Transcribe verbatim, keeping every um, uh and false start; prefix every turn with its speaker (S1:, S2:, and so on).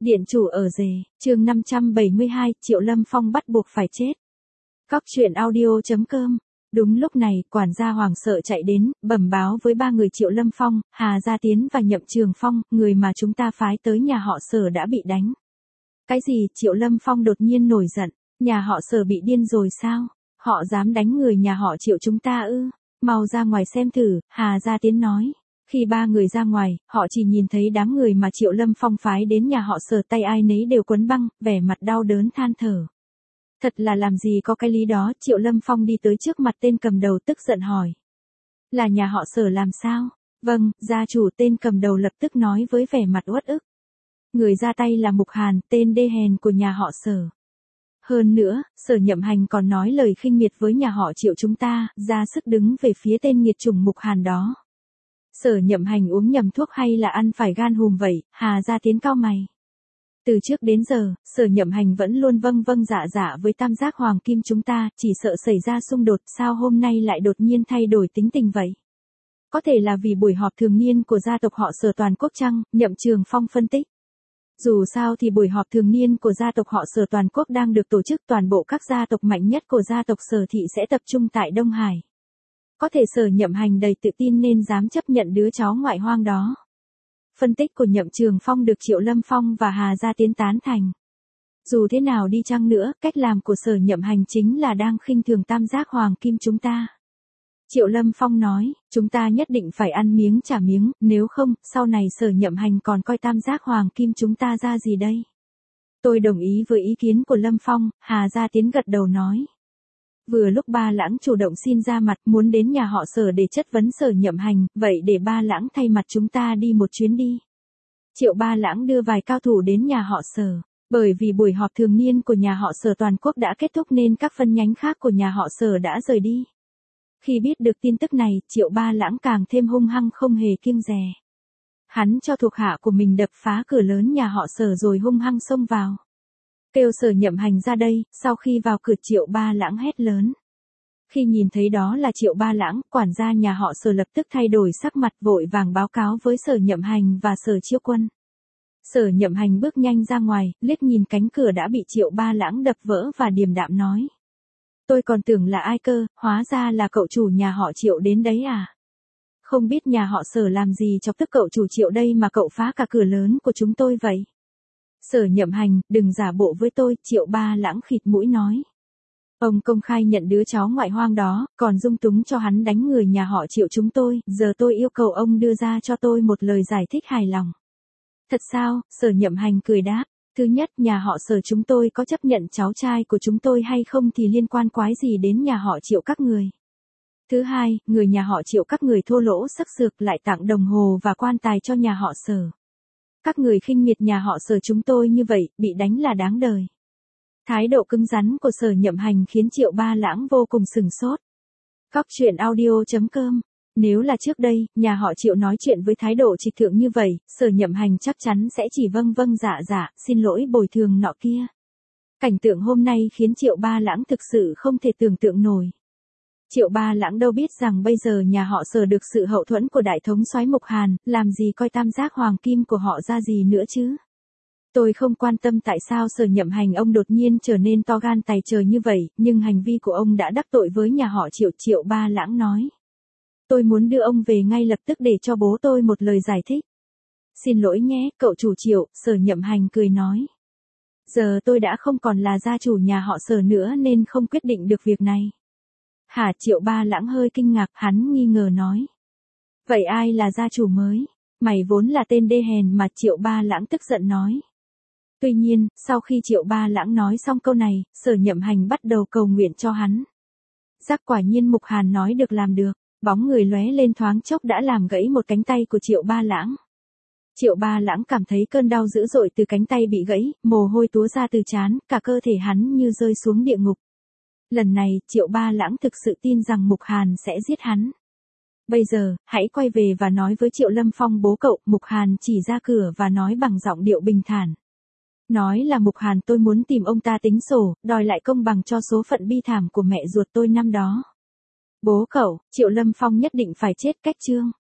S1: Điện chủ ở rể, chương năm trăm bảy mươi hai, Triệu Lâm Phong bắt buộc phải chết. Cóc truyện audio chấm com. Đúng lúc này, quản gia hoảng sợ chạy đến, bẩm báo với ba người Triệu Lâm Phong, Hà Gia Tiến và Nhậm Trường Phong, người mà chúng ta phái tới nhà họ Sở đã bị đánh. Cái gì? Triệu Lâm Phong đột nhiên nổi giận, nhà họ Sở bị điên rồi sao? Họ dám đánh người nhà họ Triệu chúng ta ư? Mau ra ngoài xem thử, Hà Gia Tiến nói. Khi ba người ra ngoài, họ chỉ nhìn thấy đám người mà Triệu Lâm Phong phái đến nhà họ Sở tay ai nấy đều quấn băng, vẻ mặt đau đớn than thở. Thật là làm gì có cái lý đó, Triệu Lâm Phong đi tới trước mặt tên cầm đầu tức giận hỏi. Là nhà họ Sở làm sao? Vâng, gia chủ. Tên cầm đầu lập tức nói với vẻ mặt uất ức. Người ra tay là Mục Hàn, tên đê hèn của nhà họ Sở. Hơn nữa, Sở Nhậm Hành còn nói lời khinh miệt với nhà họ Triệu chúng ta, ra sức đứng về phía tên nghiệt chủng Mục Hàn đó. Sở Nhậm Hành uống nhầm thuốc hay là ăn phải gan hùm vậy? Hà Gia Tiến cau mày. Từ trước đến giờ, Sở Nhậm Hành vẫn luôn vâng vâng dạ dạ với tam giác hoàng kim chúng ta, chỉ sợ xảy ra xung đột, sao hôm nay lại đột nhiên thay đổi tính tình vậy? Có thể là vì buổi họp thường niên của gia tộc họ Sở toàn quốc chăng? Nhậm Trường Phong phân tích. Dù sao thì buổi họp thường niên của gia tộc họ Sở toàn quốc đang được tổ chức, toàn bộ các gia tộc mạnh nhất của gia tộc Sở thị sẽ tập trung tại Đông Hải. Có thể Sở Nhậm Hành đầy tự tin nên dám chấp nhận đứa cháu ngoại hoang đó. Phân tích của Nhậm Trường Phong được Triệu Lâm Phong và Hà Gia Tiến tán thành. Dù thế nào đi chăng nữa, cách làm của Sở Nhậm Hành chính là đang khinh thường tam giác hoàng kim chúng ta. Triệu Lâm Phong nói, chúng ta nhất định phải ăn miếng trả miếng, nếu không, sau này Sở Nhậm Hành còn coi tam giác hoàng kim chúng ta ra gì đây? Tôi đồng ý với ý kiến của Lâm Phong, Hà Gia Tiến gật đầu nói. Vừa lúc Ba Lãng chủ động xin ra mặt muốn đến nhà họ Sở để chất vấn Sở Nhậm Hành, vậy để Ba Lãng thay mặt chúng ta đi một chuyến đi. Triệu Ba Lãng đưa vài cao thủ đến nhà họ Sở, bởi vì buổi họp thường niên của nhà họ Sở toàn quốc đã kết thúc nên các phân nhánh khác của nhà họ Sở đã rời đi. Khi biết được tin tức này, Triệu Ba Lãng càng thêm hung hăng không hề kiêng dè. Hắn cho thuộc hạ của mình đập phá cửa lớn nhà họ Sở rồi hung hăng xông vào. Kêu Sở Nhậm Hành ra đây, sau khi vào cửa Triệu Ba Lãng hét lớn. Khi nhìn thấy đó là Triệu Ba Lãng, quản gia nhà họ Sở lập tức thay đổi sắc mặt vội vàng báo cáo với Sở Nhậm Hành và Sở Chiêu Quân. Sở Nhậm Hành bước nhanh ra ngoài, liếc nhìn cánh cửa đã bị Triệu Ba Lãng đập vỡ và điềm đạm nói. Tôi còn tưởng là ai cơ, hóa ra là cậu chủ nhà họ Triệu đến đấy à? Không biết nhà họ Sở làm gì chọc tức cậu chủ Triệu đây mà cậu phá cả cửa lớn của chúng tôi vậy? Sở Nhậm Hành, đừng giả bộ với tôi, Triệu Ba Lãng khịt mũi nói. Ông công khai nhận đứa cháu ngoại hoang đó, còn dung túng cho hắn đánh người nhà họ Triệu chúng tôi, giờ tôi yêu cầu ông đưa ra cho tôi một lời giải thích hài lòng. Thật sao? Sở Nhậm Hành cười đáp. Thứ nhất, nhà họ Sở chúng tôi có chấp nhận cháu trai của chúng tôi hay không thì liên quan quái gì đến nhà họ Triệu các người. Thứ hai, người nhà họ Triệu các người thô lỗ sắc sược lại tặng đồng hồ và quan tài cho nhà họ Sở. Các người khinh miệt nhà họ Sở chúng tôi như vậy, bị đánh là đáng đời. Thái độ cứng rắn của Sở Nhậm Hành khiến Triệu Ba Lãng vô cùng sừng sốt. Cóc truyện audio chấm com. Nếu là trước đây, nhà họ Triệu nói chuyện với thái độ trịch thượng như vậy, Sở Nhậm Hành chắc chắn sẽ chỉ vâng vâng dạ dạ, xin lỗi bồi thường nọ kia. Cảnh tượng hôm nay khiến Triệu Ba Lãng thực sự không thể tưởng tượng nổi. Triệu Ba Lãng đâu biết rằng bây giờ nhà họ Sở được sự hậu thuẫn của đại thống soái Mục Hàn, làm gì coi tam giác hoàng kim của họ ra gì nữa chứ. Tôi không quan tâm tại sao Sở Nhậm Hành ông đột nhiên trở nên to gan tày trời như vậy, nhưng hành vi của ông đã đắc tội với nhà họ Triệu. Triệu Ba Lãng nói. Tôi muốn đưa ông về ngay lập tức để cho bố tôi một lời giải thích. Xin lỗi nhé, cậu chủ Triệu, Sở Nhậm Hành cười nói. Giờ tôi đã không còn là gia chủ nhà họ Sở nữa nên không quyết định được việc này. Hả? Triệu Ba Lãng hơi kinh ngạc, hắn nghi ngờ nói. Vậy ai là gia chủ mới? Mày vốn là tên đê hèn mà, Triệu Ba Lãng tức giận nói. Tuy nhiên, sau khi Triệu Ba Lãng nói xong câu này, Sở Nhậm Hành bắt đầu cầu nguyện cho hắn. Giác quả nhiên Mục Hàn nói được làm được, bóng người lóe lên thoáng chốc đã làm gãy một cánh tay của Triệu Ba Lãng. Triệu Ba Lãng cảm thấy cơn đau dữ dội từ cánh tay bị gãy, mồ hôi túa ra từ trán, cả cơ thể hắn như rơi xuống địa ngục. Lần này, Triệu Ba Lãng thực sự tin rằng Mục Hàn sẽ giết hắn. Bây giờ, hãy quay về và nói với Triệu Lâm Phong bố cậu. Mục Hàn chỉ ra cửa và nói bằng giọng điệu bình thản. Nói là Mục Hàn, tôi muốn tìm ông ta tính sổ, đòi lại công bằng cho số phận bi thảm của mẹ ruột tôi năm đó. Bố cậu, Triệu Lâm Phong nhất định phải chết. Cách chương